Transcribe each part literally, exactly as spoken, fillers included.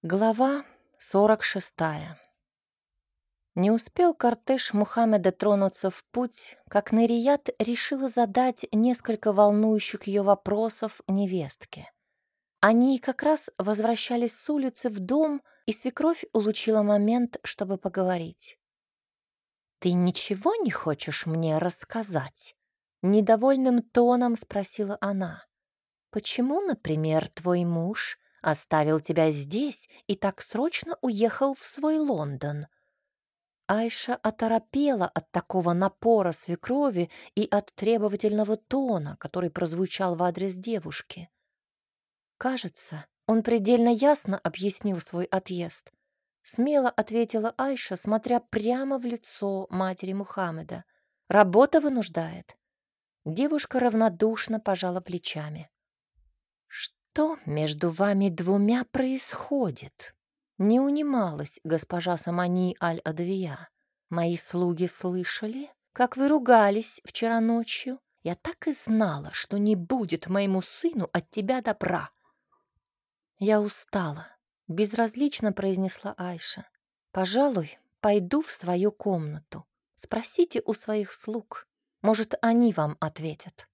Глава сорок шестая. Не успел кортеж Мухаммеда тронуться в путь, как Нарият решила задать несколько волнующих ее вопросов невестке. Они как раз возвращались с улицы в дом, и свекровь улучила момент, чтобы поговорить. «Ты ничего не хочешь мне рассказать?» Недовольным тоном спросила она. «Почему, например, твой муж оставил тебя здесь и так срочно уехал в свой Лондон?» Айша оторопела от такого напора свекрови и от требовательного тона, который прозвучал в адрес девушки. Кажется, он предельно ясно объяснил свой отъезд. Смело ответила Айша, смотря прямо в лицо матери Мухаммеда. «Работа вынуждает». Девушка равнодушно пожала плечами. «Что между вами двумя происходит?» Не унималась госпожа Самани Аль-Адавия. «Мои слуги слышали, как вы ругались вчера ночью. Я так и знала, что не будет моему сыну от тебя добра». «Я устала», — безразлично произнесла Айша. «Пожалуй, пойду в свою комнату. Спросите у своих слуг. Может, они вам ответят».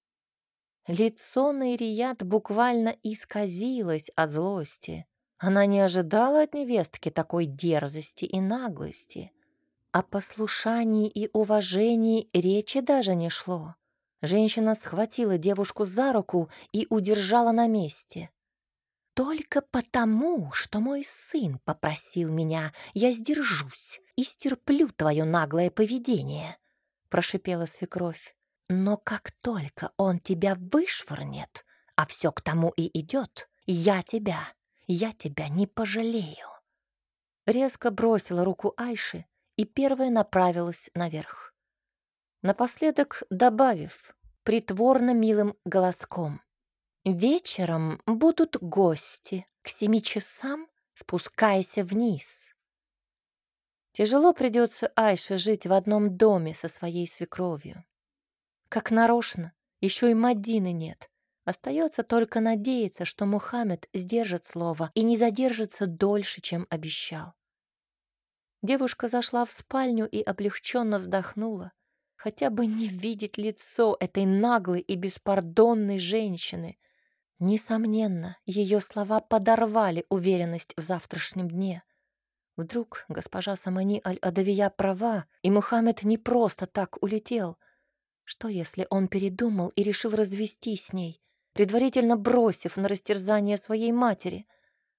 Лицо Наирият буквально исказилось от злости. Она не ожидала от невестки такой дерзости и наглости. О послушании и уважении речи даже не шло. Женщина схватила девушку за руку и удержала на месте. «Только потому, что мой сын попросил меня, я сдержусь и стерплю твое наглое поведение», — прошипела свекровь. «Но как только он тебя вышвырнет, а все к тому и идет, я тебя, я тебя не пожалею». Резко бросила руку Айши и первая направилась наверх. Напоследок добавив притворно милым голоском: «Вечером будут гости. К семи часам спускайся вниз». Тяжело придется Айше жить в одном доме со своей свекровью. Как нарочно, еще и Мадины нет. Остается только надеяться, что Мухаммед сдержит слово и не задержится дольше, чем обещал. Девушка зашла в спальню и облегченно вздохнула. Хотя бы не видеть лицо этой наглой и беспардонной женщины. Несомненно, ее слова подорвали уверенность в завтрашнем дне. Вдруг госпожа Самани Аль-Адавия права, и Мухаммед не просто так улетел. Что, если он передумал и решил развестись с ней, предварительно бросив на растерзание своей матери?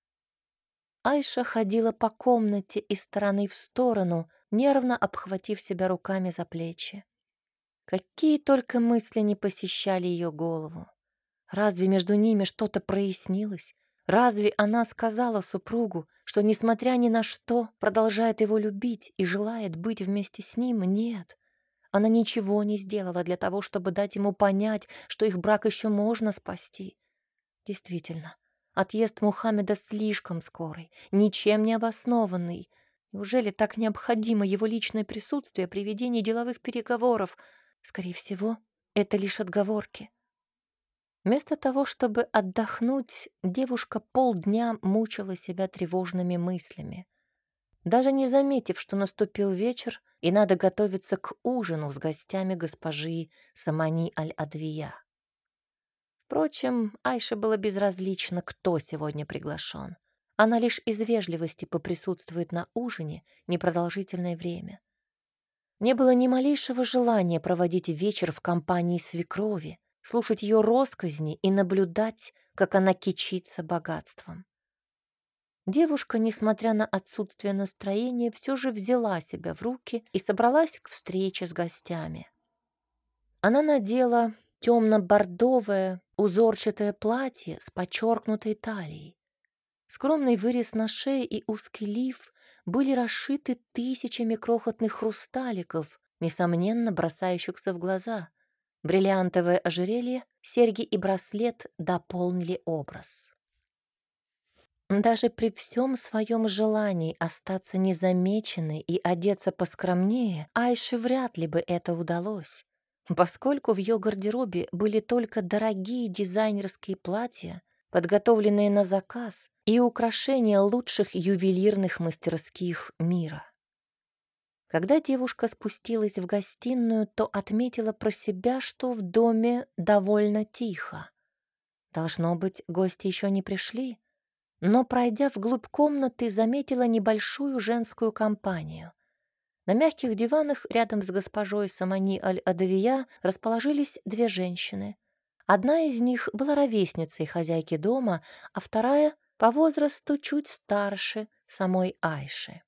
Айша ходила по комнате из стороны в сторону, нервно обхватив себя руками за плечи. Какие только мысли не посещали ее голову. Разве между ними что-то прояснилось? Разве она сказала супругу, что, несмотря ни на что, продолжает его любить и желает быть вместе с ним? Нет. Она ничего не сделала для того, чтобы дать ему понять, что их брак еще можно спасти. Действительно, отъезд Мухаммеда слишком скорый, ничем не обоснованный. Неужели так необходимо его личное присутствие при ведении деловых переговоров? Скорее всего, это лишь отговорки. Вместо того, чтобы отдохнуть, девушка полдня мучила себя тревожными мыслями. Даже не заметив, что наступил вечер, и надо готовиться к ужину с гостями госпожи Самани Аль-Адвия. Впрочем, Айше было безразлично, кто сегодня приглашен. Она лишь из вежливости поприсутствует на ужине непродолжительное время. Не было ни малейшего желания проводить вечер в компании свекрови, слушать ее россказни и наблюдать, как она кичится богатством. Девушка, несмотря на отсутствие настроения, все же взяла себя в руки и собралась к встрече с гостями. Она надела темно-бордовое узорчатое платье с подчеркнутой талией. Скромный вырез на шее и узкий лиф были расшиты тысячами крохотных хрусталиков, несомненно бросающихся в глаза. Бриллиантовое ожерелье, серьги и браслет дополнили образ. Даже при всем своем желании остаться незамеченной и одеться поскромнее, Айше вряд ли бы это удалось, поскольку в ее гардеробе были только дорогие дизайнерские платья, подготовленные на заказ, и украшения лучших ювелирных мастерских мира. Когда девушка спустилась в гостиную, то отметила про себя, что в доме довольно тихо. Должно быть, гости еще не пришли, но, пройдя вглубь комнаты, заметила небольшую женскую компанию. На мягких диванах рядом с госпожой Самани Аль-Адавия расположились две женщины. Одна из них была ровесницей хозяйки дома, а вторая — по возрасту чуть старше самой Айши.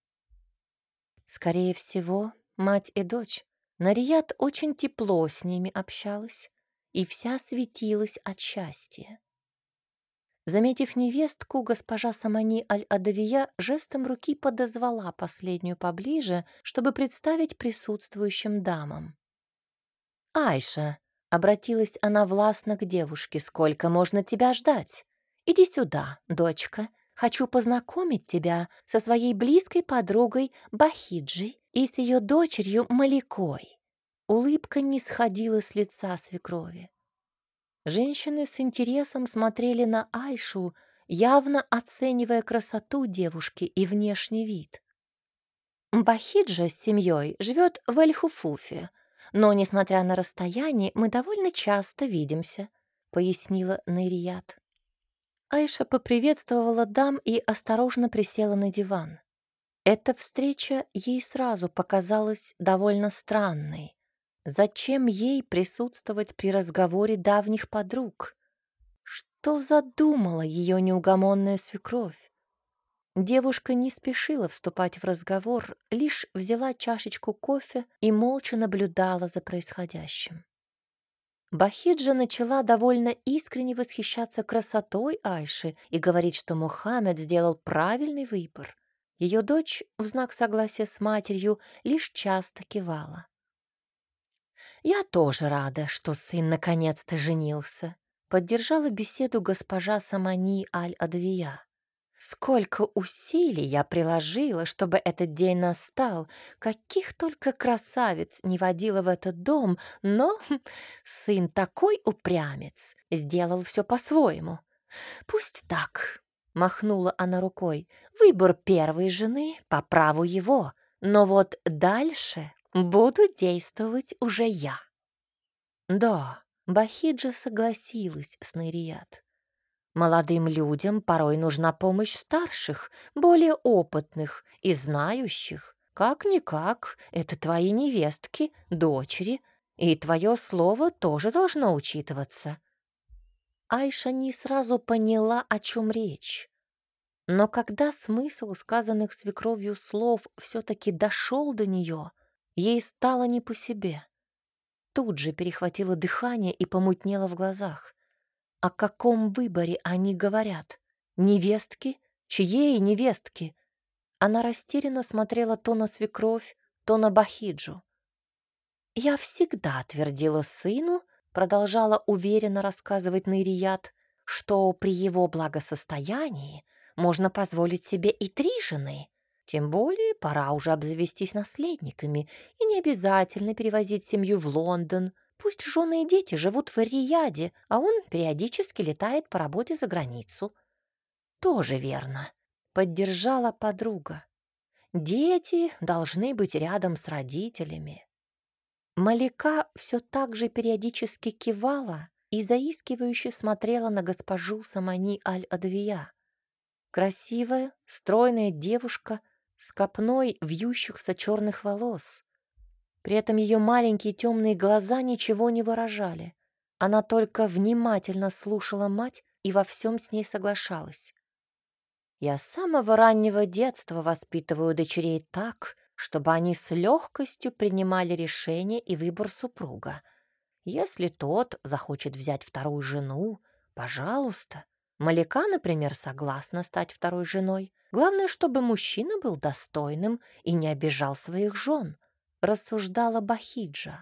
Скорее всего, мать и дочь. Нарият очень тепло с ними общалась и вся светилась от счастья. Заметив невестку, госпожа Самани Аль-Адавия жестом руки подозвала последнюю поближе, чтобы представить присутствующим дамам. «Айша», — обратилась она властно к девушке, — «сколько можно тебя ждать? Иди сюда, дочка. Хочу познакомить тебя со своей близкой подругой Бахиджей и с ее дочерью Маликой». Улыбка не сходила с лица свекрови. Женщины с интересом смотрели на Айшу, явно оценивая красоту девушки и внешний вид. Бахиджа с семьей живет в Эль-Хуфуфе, но, несмотря на расстояние, мы довольно часто видимся, пояснила Нарият. Айша поприветствовала дам и осторожно присела на диван. Эта встреча ей сразу показалась довольно странной. Зачем ей присутствовать при разговоре давних подруг? Что задумала ее неугомонная свекровь? Девушка не спешила вступать в разговор, лишь взяла чашечку кофе и молча наблюдала за происходящим. Бахиджа начала довольно искренне восхищаться красотой Айши и говорить, что Мухаммед сделал правильный выбор. Ее дочь, в знак согласия с матерью, лишь часто кивала. «Я тоже рада, что сын наконец-то женился», — поддержала беседу госпожа Самани Аль-Адвия. «Сколько усилий я приложила, чтобы этот день настал, каких только красавиц не водила в этот дом, но хм, сын такой упрямец, сделал все по-своему. Пусть так», — махнула она рукой, — «выбор первой жены по праву его, но вот дальше буду действовать уже я». Да, Бахиджа согласилась с Нарият. Молодым людям порой нужна помощь старших, более опытных и знающих. Как-никак, это твои невестки, дочери, и твое слово тоже должно учитываться. Айша не сразу поняла, о чем речь. Но когда смысл сказанных свекровью слов все-таки дошел до нее, ей стало не по себе. Тут же перехватило дыхание и помутнело в глазах. О каком выборе они говорят? Невестки? Чьей невестки? Она растерянно смотрела то на свекровь, то на Бахиджу. «Я всегда твердила сыну», — продолжала уверенно рассказывать Нарият, «что при его благосостоянии можно позволить себе и три жены. Тем более пора уже обзавестись наследниками, и не обязательно перевозить семью в Лондон. Пусть жены и дети живут в Рияде, а он периодически летает по работе за границу». «Тоже верно», — поддержала подруга. «Дети должны быть рядом с родителями». Малика все так же периодически кивала и заискивающе смотрела на госпожу Самани Аль-Адвия. Красивая, стройная девушка с копной вьющихся черных волос. При этом ее маленькие темные глаза ничего не выражали. Она только внимательно слушала мать и во всем с ней соглашалась. «Я с самого раннего детства воспитываю дочерей так, чтобы они с легкостью принимали решение и выбор супруга. Если тот захочет взять вторую жену, пожалуйста. Малика, например, согласна стать второй женой. Главное, чтобы мужчина был достойным и не обижал своих жен», — рассуждала Бахиджа.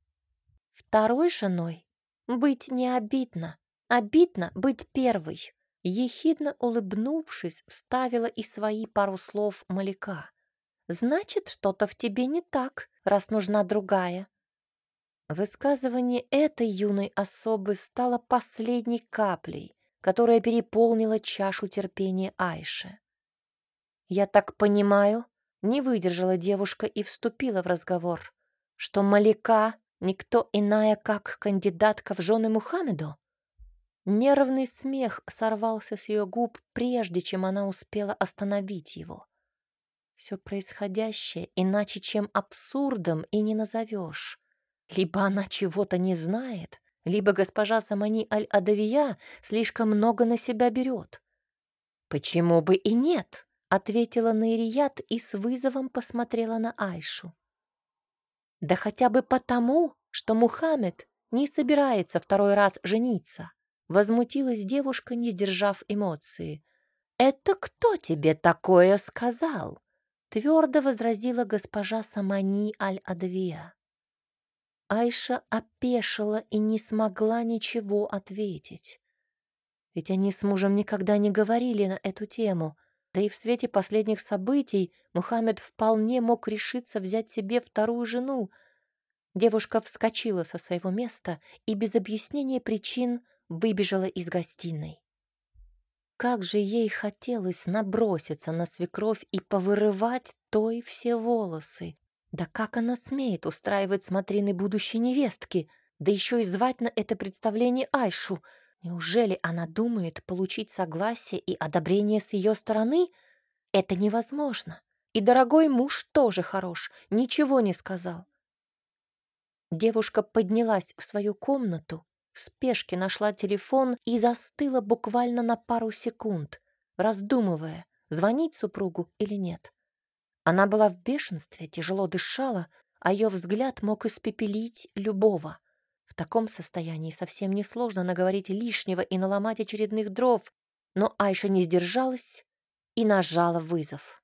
«Второй женой быть не обидно. Обидно быть первой», — ехидно улыбнувшись, вставила и свои пару слов Малика. «Значит, что-то в тебе не так, раз нужна другая». Высказывание этой юной особы стало последней каплей, которая переполнила чашу терпения Айши. «Я так понимаю», — не выдержала девушка и вступила в разговор, «что Малика никто иная, как кандидатка в жены Мухаммеду?» Нервный смех сорвался с ее губ, прежде чем она успела остановить его. Все происходящее иначе, чем абсурдом, и не назовешь. Либо она чего-то не знает, либо госпожа Самани Аль-Адавия слишком много на себя берет. «Почему бы и нет?» — ответила Наирият и с вызовом посмотрела на Айшу. «Да хотя бы потому, что Мухаммед не собирается второй раз жениться», — возмутилась девушка, не сдержав эмоции. «Это кто тебе такое сказал?» — твердо возразила госпожа Самани Аль-Адавия. Айша опешила и не смогла ничего ответить. Ведь они с мужем никогда не говорили на эту тему, да и в свете последних событий Мухаммед вполне мог решиться взять себе вторую жену. Девушка вскочила со своего места и без объяснения причин выбежала из гостиной. Как же ей хотелось наброситься на свекровь и повырывать той все волосы. Да как она смеет устраивать смотрины будущей невестки, да еще и звать на это представление Айшу? Неужели она думает получить согласие и одобрение с ее стороны? Это невозможно. И дорогой муж тоже хорош, ничего не сказал. Девушка поднялась в свою комнату, в спешке нашла телефон и застыла буквально на пару секунд, раздумывая, звонить супругу или нет. Она была в бешенстве, тяжело дышала, а ее взгляд мог испепелить любого. В таком состоянии совсем несложно наговорить лишнего и наломать очередных дров, но Айша не сдержалась и нажала вызов.